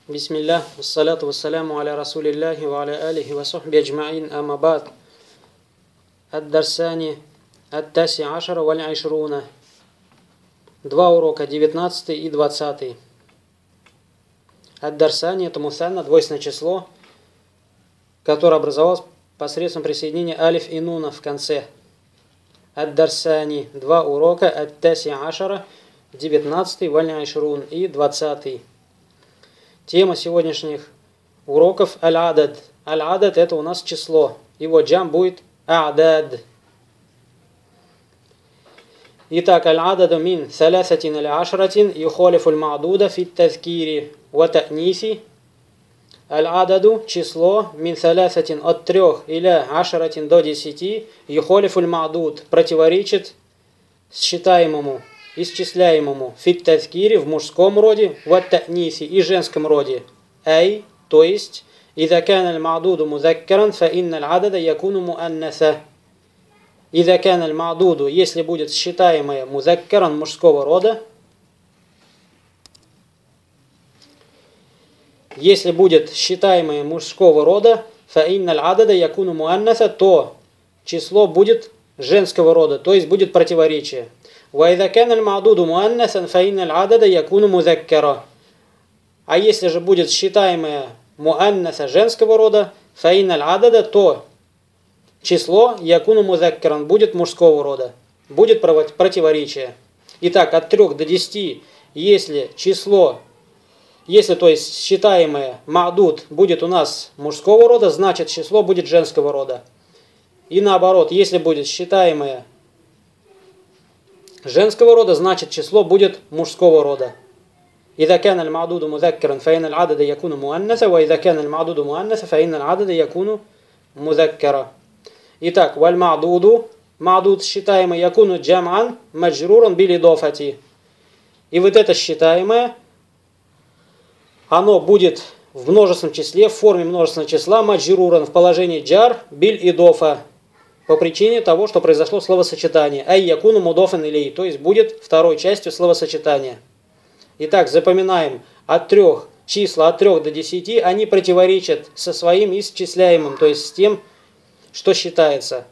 Бисмиллах, вассаляту вассаляму аля расулиллахи ва аля алихи ва сухби аджмаин, амма бад. Ад-дарсани ат-таси ашара валь айшруна. Два урока, 19 и 20. Ад-дарсани — это мусанна, двойственное число, которое образовалось посредством присоединения алиф и нуна в конце. Ад-дарсани — два урока, ат-таси ашара, 19 валь айшрун и 20. Тема сегодняшних уроков аль-адад. Аль-адад — это у нас число. Его джам будет а'дад. Итак, аль-ададу мин салясатин аль-ашратин юхолифу аль-ма'дуда фит тазкири ва та'ниси. Аль-ададу — число мин салясатин от 3 или ашратин до 10 юхолифу аль-ма'дуд — противоречит считаемому, исчисляемому, фит тазкири — в мужском роде, ва та'ниси — и женском роде. Ай, то есть, إذا كان المعدود مذكرا فإن العدد يكون مؤنثا. إذا كان المعدود, если будет считаемое музаккаран мужского рода, если будет считаемое мужского рода, فإن العدد يكون مؤنثا, то число будет женского рода, то есть будет противоречие. وإذا كان المعدود مؤنثا فإن العدد يكون مذكرا. А если же будет считаемое муаннаса женского рода, фаин аль-адада, то число якуну музаккаран будет мужского рода, будет противоречие. Итак, от 3 до 10, если то есть считаемое ма'дуд будет у нас мужского рода, значит число будет женского рода. И наоборот, если будет считаемое женского рода, значит число будет мужского рода. إذا كان المعدود مذكرا فإن العدد يكون مؤنثا وإذا كان المعدود مؤنثا فإن العدد يكون مذكرا. Итак, валь-ма'дуду, ма'дуд считаемый, якуну джам'ан маджруран биль-идофати. И вот это считаемое, оно будет в множественном числе, в форме множественного числа, маджруран, в положении джар биль-идофа, по причине того, что произошло словосочетание. Ай якуну мудофан илей, то есть будет второй частью словосочетания. Итак, запоминаем, числа от 3 до 10, они противоречат со своим исчисляемым, то есть с тем, что считается.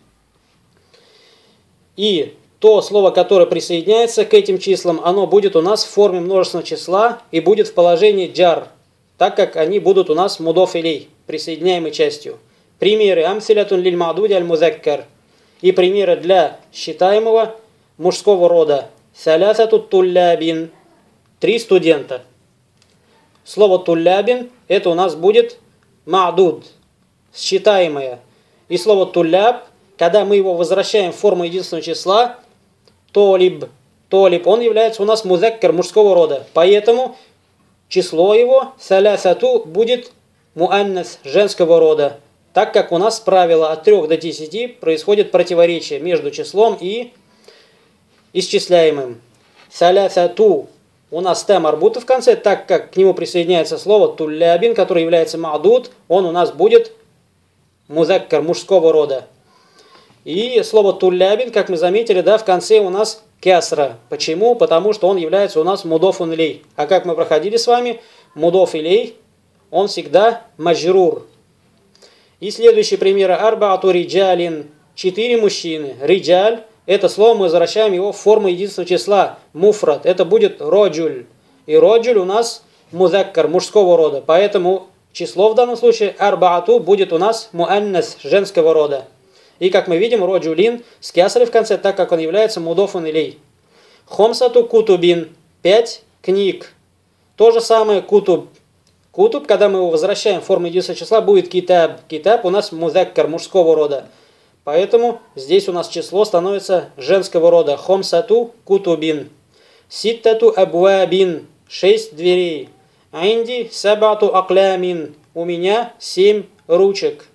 И то слово, которое присоединяется к этим числам, оно будет у нас в форме множественного числа и будет в положении джар, так как они будут у нас мудоф илей, присоединяемой частью. Примеры амсилятун лиль ма'дуди аль-музаккар. И примеры для считаемого мужского рода. Салясату туллябин. 3 студента. Слово туллябин — это у нас будет ма'дуд, считаемое. И слово тулляб, когда мы его возвращаем в форму единственного числа, толиб, он является у нас музаккар мужского рода. Поэтому число его, салясату, будет муаннас женского рода. Так как у нас правило от 3 до 10 происходит противоречие между числом и исчисляемым. Салясату у нас т марбута в конце, так как к нему присоединяется слово туллябин, который является ма'дуд, он у нас будет музаккар мужского рода. И слово туллябин, как мы заметили, в конце у нас кясра. Почему? Потому что он является у нас мудофун илей. А как мы проходили с вами, мудоф илей, он всегда маджрур. И следующий пример: арбаату риджалин, 4 мужчины. Риджаль — это слово мы возвращаем его в форму единственного числа, муфрат, это будет роджуль. И роджуль у нас музаккар, мужского рода. Поэтому число в данном случае арбаату будет у нас муаннас, женского рода. И как мы видим, роджулин с кясрой в конце, так как он является мудофун илей. Хомсату кутубин, 5 книг. То же самое кутуб. Кутуб, когда мы его возвращаем в форму единственного числа, будет китаб. Китаб у нас музаккар, мужского рода. Поэтому здесь у нас число становится женского рода. Хомсату кутубин. Ситтату абуабин. 6 дверей. Инди сабату аклямин. У меня 7 ручек.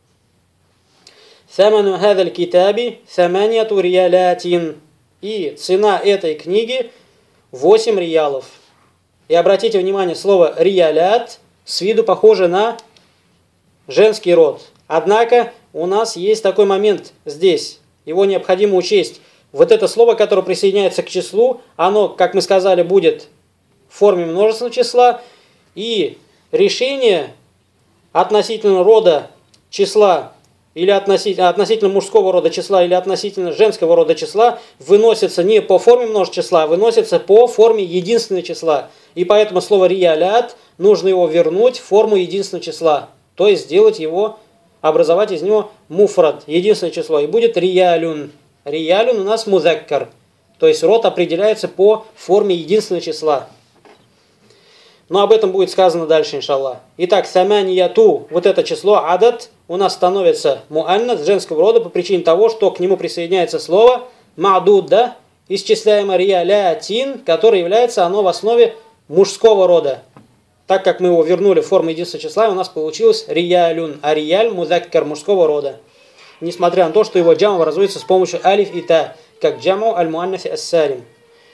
Саману хадаль китаби саманьяту риялятин. И цена этой книги 8 риялов. И обратите внимание, слово риялят с виду похоже на женский род. Однако у нас есть такой момент здесь, его необходимо учесть. Вот это слово, которое присоединяется к числу, оно, как мы сказали, будет в форме множественного числа, И решение относительно рода числа или относительно мужского рода числа или относительно женского рода числа выносится не по форме множества числа, а выносится по форме единственного числа. И поэтому слово риялят нужно его вернуть в форму единственного числа. То есть сделать его, образовать из него муфрад, единственное число. И будет риялюн. Риялюн у нас музаккар. То есть род определяется по форме единственного числа. Но об этом будет сказано дальше, иншаллах. Итак, саманьяту, вот это число, адат, у нас становится муаннас, женского рода, по причине того, что к нему присоединяется слово мадудда, исчисляемое риялятин, которое является оно в основе мужского рода. Так как мы его вернули в форму единственного числа, у нас получилось риялюн, а рияль музаккар мужского рода. Несмотря на то, что его джам образуется с помощью алиф и та, как джаму аль-муаннаси ас-салим.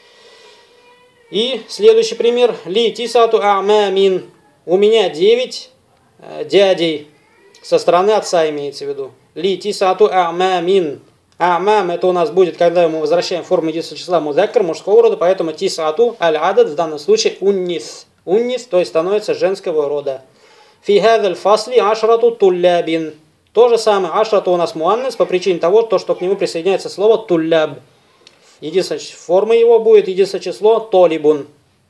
И следующий пример. Ли тисату а'мамин. У меня 9 дядей. Со стороны отца имеется в виду. Ли тисату а'мамин. А'мам это у нас будет, когда мы возвращаем форму единственного числа музаккар мужского рода, поэтому тисату аль-адад в данном случае уннис. Уннис, то есть становится женского рода. Фи хадаль фасли ашрату туллябин. То же самое, ашрату у нас муаннас по причине того, что к нему присоединяется слово тулляб. Единственная форма его будет, единственное число толибун.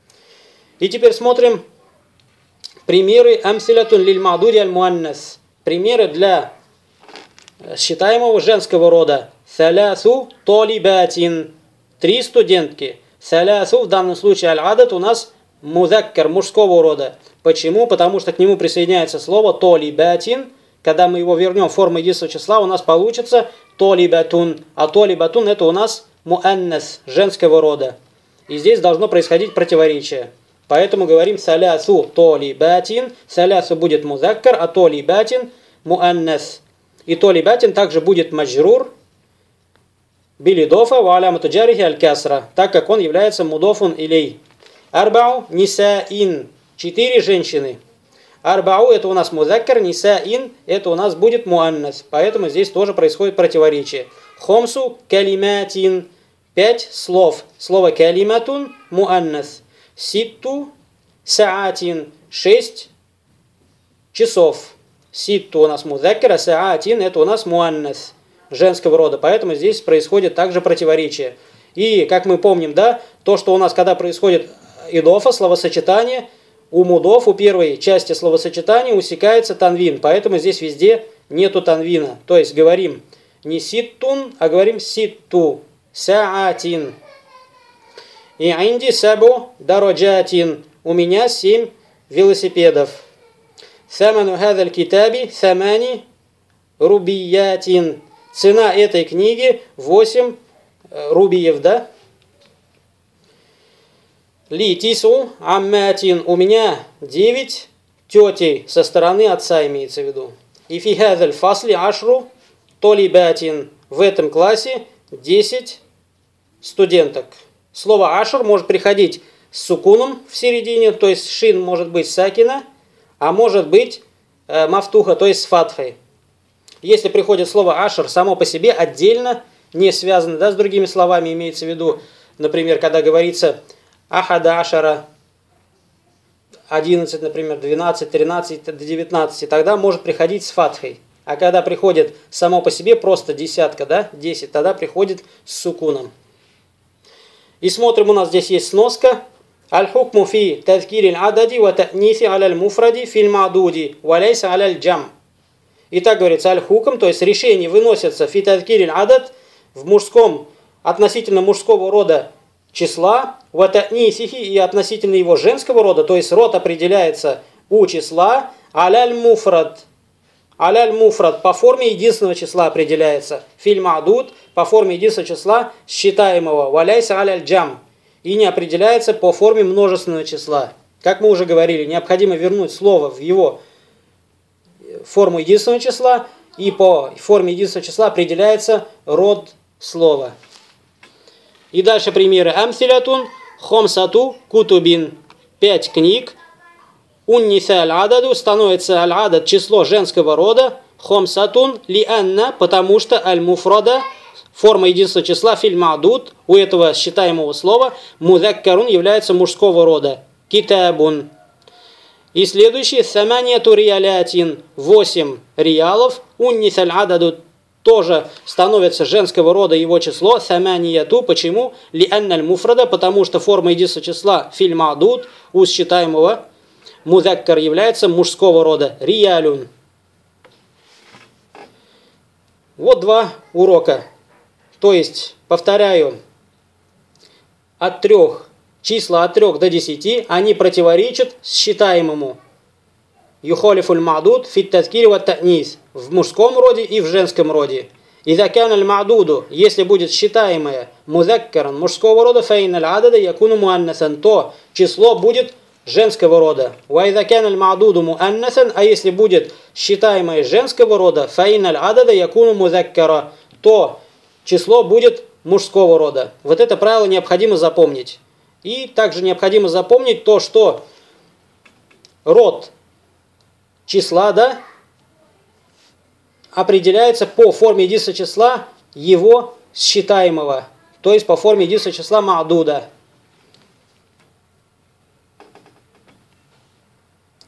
И теперь смотрим примеры амсилятун лиль мадуди аль муаннас. Примеры для считаемого женского рода. Салясу толибатин. 3 студентки. Салясу в данном случае аль-адат у нас музаккар мужского рода. Почему? Потому что к нему присоединяется слово толибатин. Когда мы его вернем в форму единственного числа, у нас получится толибатун. А толибатун это у нас муаннас, женского рода. И здесь должно происходить противоречие. Поэтому говорим салясу толибатин. Салясу будет музаккар, а толибатин муаннас. И толибатин также будет маджрур билидофа ва алямату джарихи аль-касра, так как он является мудофун илей. Арбау нисаин. 4 женщины. Арбау это у нас музаккар, нисаин это у нас будет муаннас. Поэтому здесь тоже происходит противоречие. Хомсу калиматин. 5 слов. Слово калиматун муаннас. Ситту саатин. 6 часов. Ситту у нас музаккар, а саатин это у нас муаннас, женского рода. Поэтому здесь происходит также противоречие. И, как мы помним, да, то, что у нас, когда происходит идофа, словосочетание, у мудов, у первой части словосочетания усекается танвин. Поэтому здесь везде нету танвина. То есть говорим не ситтун, а говорим ситту. Саатин. И инди сабу дараджатин. У меня 7 велосипедов. Саману хадаль китаби самани рубиятин. Цена этой книги 8 рубиев, да? Ли тису амматин. У меня 9 тетей со стороны отца имеется в виду. И фи хадаль фасли ашру толибатин. В этом классе 10 студенток. Слово ашр может приходить с сукуном в середине, то есть шин может быть сакина, а может быть мафтуха, то есть с фатхой. Если приходит слово ашр само по себе отдельно, не связано, да, с другими словами, имеется в виду, например, когда говорится ахада ашара, 11, например, 12, 13 до 19, тогда может приходить с фатхой. А когда приходит само по себе просто десятка, да, 10, тогда приходит с сукуном. И смотрим, у нас здесь есть сноска. Аль-хукму фи тазкириль адади ва та'ниси аляль муфради филь мадуди ва лейса аляль джам. И так говорится, аль-хукм, то есть решение выносится фи тазкириль адад в мужском, относительно мужского рода числа, ва та'нисихи и относительно его женского рода, то есть род определяется у числа, аляль муфрад. Аляль муфрад по форме единственного числа определяется. Филь мадуд по форме единственного числа считаемого. Валяйся аляль джам. И не определяется по форме множественного числа. Как мы уже говорили, необходимо вернуть слово в его форму единственного числа. И по форме единственного числа определяется род слова. И дальше примеры. Амсилятун хомсату кутубин. 5 книг. Унниса аль-ададу становится аль-адад число женского рода. Хомсатун ли анна, потому что аль-муфрада, форма единственного числа, филь мадуд, у этого считаемого слова, музаккарун является мужского рода. Китабун. И следующий, саманияту риалятин, 8 риалов, уннисаль ададу, тоже становится женского рода его число, саманияту, почему? Лианналь муфрада, потому что форма единства числа филь мадуд, у считаемого, музаккар является мужского рода, риалюн. Вот 2 урока. То есть, повторяю, числа от 3 до 10, они противоречат считаемому. Юхолифуль мадуд фит тазкири ва та'нис, в мужском роде и в женском роде. Иза кана аль мадуду, если будет считаемое музаккаран мужского рода, фаин аль адада якуну муаннасан, то число будет женского рода. Ва иза кана аль мадуду муаннасан, а если будет считаемое женского рода, фаин аль адада якуну музаккара, то число будет мужского рода. Вот это правило необходимо запомнить. И также необходимо запомнить то, что род числа, да, определяется по форме единства числа его считаемого, то есть по форме единства числа ма'дуда.